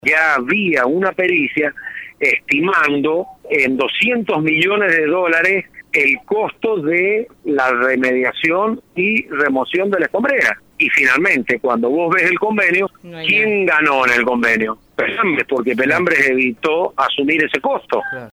Ya había una pericia estimando en $200 millones el costo de la remediación y remoción de la escombrera. Y finalmente, cuando vos ves el convenio, ¿quién ganó en el convenio? Pelambres, porque Pelambres evitó asumir ese costo.